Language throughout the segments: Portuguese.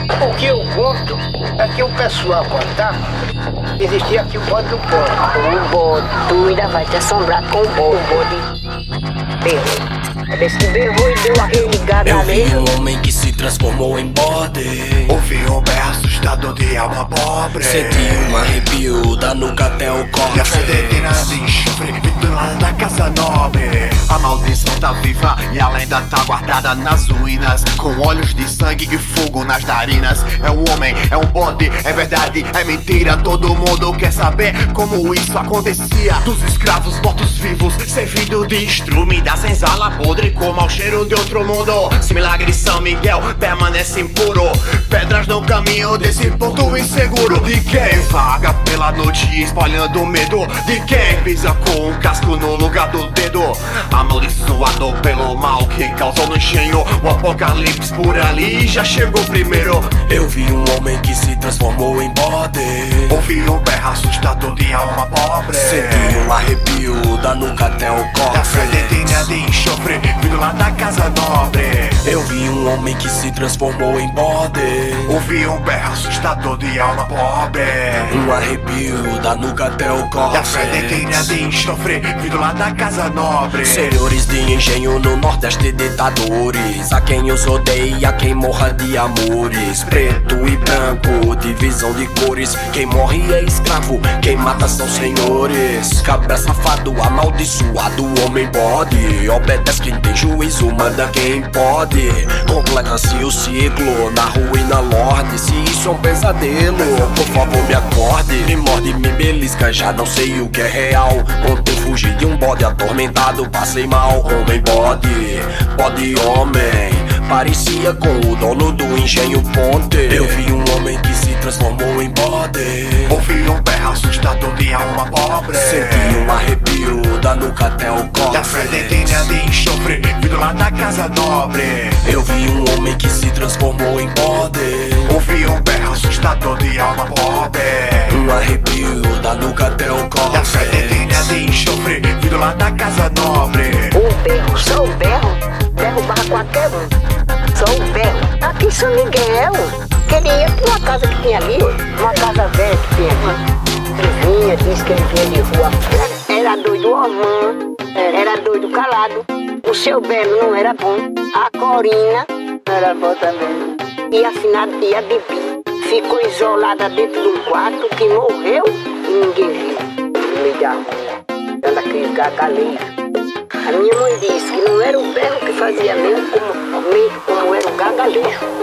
O que eu conto é que o pessoal contava, existia aqui o bode do porco. O bode, tu ainda vai te assombrar com o bode. Berrou. Desse que berrou e deu aquele gargalheiro. Eu vi um homem que se transformou em bode. Ouvi um berro assustador de alma pobre. Senti um arrepio da nuca até o corpo. E a sedentina de enxofre vindo lá da casa nobre. A maldição tá viva e a lenda tá guardada nas ruínas, com olhos de sangue e fogo nas narinas. É um homem, é um bode, é verdade, é mentira. Todo mundo quer saber como isso acontecia. Dos escravos mortos-vivos, servindo de estrume da senzala podre, como ao cheiro de outro mundo. Se milagre São Miguel permanece impuro, pedras no caminho desse ponto inseguro. De quem vaga pela noite espalhando medo, de quem pisa com um casco no lugar do dedo. Amaldiçoado pelo mal que causou no engenho, o apocalipse por ali já chegou primeiro. Eu vi um homem que se transformou em bode. Ouvi um berro assustador de alma pobre. Senti um arrepio da nuca até o corpo. Da sedentina de enxofre vindo lá da casa nobre. Eu vi um homem que se transformou em bode. Ouvi um berro assustador de alma pobre. Um arrepio da nuca até o corpo. Da sedentina de enxofre vindo lá da casa nobre. Senhores de engenho no Nordeste, ditadores, a quem os odeia, a quem morra de amores. Preto e branco, divisão de cores. Quem morre é escravo, quem mata são senhores. Cabra safado, amaldiçoado, homem bode. Obedece quem tem juízo, manda quem pode. Completa-se o ciclo, na ruína lorde. Se isso é um pesadelo, por favor me acorde. Me morde, me belisca, já não sei o que é real. Ontem fugi de um bode atormentado, passei mal. Homem bode, bode homem, parecia com o dono do engenho Ponte. Eu vi um homem que se transformou em bode. Ouvi um berro assustador de alma pobre. Senti um arrepio da nuca até o corpo. Da sedentina de enxofre vindo lá da casa nobre. Eu vi um homem que se transformou em bode. Ouvi um berro assustador de alma pobre. Um arrepio da nuca até o corpo. Da sedentina de enxofre vindo lá da casa nobre. Um berro, só um berro, derrubava qualquer um. Só um berro. Aqui em São Miguel, queria ir pra uma casa que tinha ali, uma casa velha que tinha aqui. Ele vinha, disse que ele vinha de rua. Era doido Ormã, era doido calado. O seu Belo não era bom. A Corina não era boa também. E a finada e a Bibi ficou isolada dentro de um quarto que morreu e ninguém viu. No meio da rua, dando aquele gargalheiro. A minha mãe disse que não era o berro que fazia mesmo, como era o gargalheiro.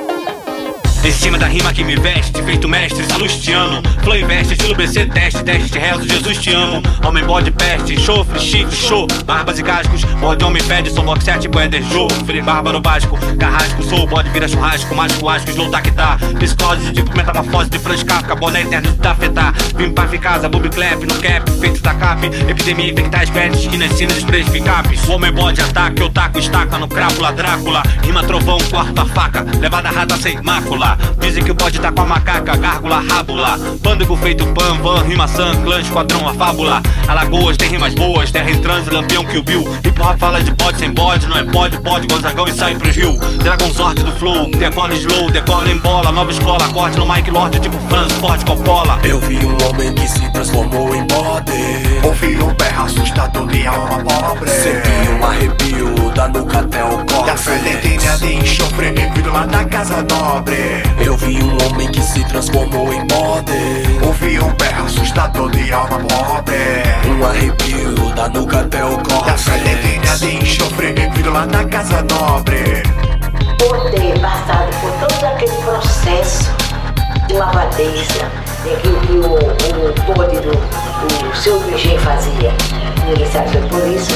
Em cima da rima que me veste, feito mestre salustiano. Flow investe, estilo BC, teste, rezo, Jesus te amo. Homem bode peste, enxofre, chifre, show. Barbas e cascos, bode homem pede. Sou box 7, boeder jogo, free bárbaro básico. Carrasco, sou bode, vira churrasco. Mágico, asco, slow tactar. Psicose, tipo metamorfose de Franz Kafka. Boné eterno de tafetar. Vim pra casa, booby clap, no cap, feito da cap. Epidemia, infectar espécies, esquinas, sinas, sprays, picapes. O homem bode ataque, eu taco, estaca no crápula, Drácula. Rima trovão, corta a faca, levada rata sem mácula. Dizem que o bode tá com a macaca, gárgula, rábula. Pândego feito pan, van, rima san, clã, esquadrão, a fábula. Alagoas tem rimas boas, terra em transe, lampião, Kill Bill. Hip hop fala de bode sem bode, não é pode, Gonzagão e sai pros rio. Dragon sorte do flow, decola slow, decola em bola. Nova escola, corte no Mike Lord, tipo Franz, Ford, Coppola. Eu vi um homem que se transformou em bode. Ouvi um berro assustador de alma pobre. Senti um arrepio da nuca até o corpo. Da sedentina de enxofre vindo lá da casa nobre. Eu vi um homem que se transformou em bode. Ouvi um berro assustador de alma pobre. Um arrepio da nuca até o corpo. Da sedentina de enxofre vindo lá da casa nobre. Por ter passado por todo aquele processo de lavadeza que o bode do seu Virgem fazia. Ninguém sabe se foi por isso.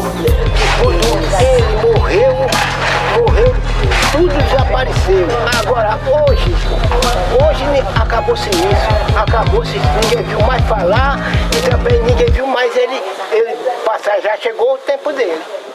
Ele morreu, tudo desapareceu. Agora, hoje acabou-se isso, acabou-se, ninguém viu mais falar e também ninguém viu mais ele passar, já chegou o tempo dele.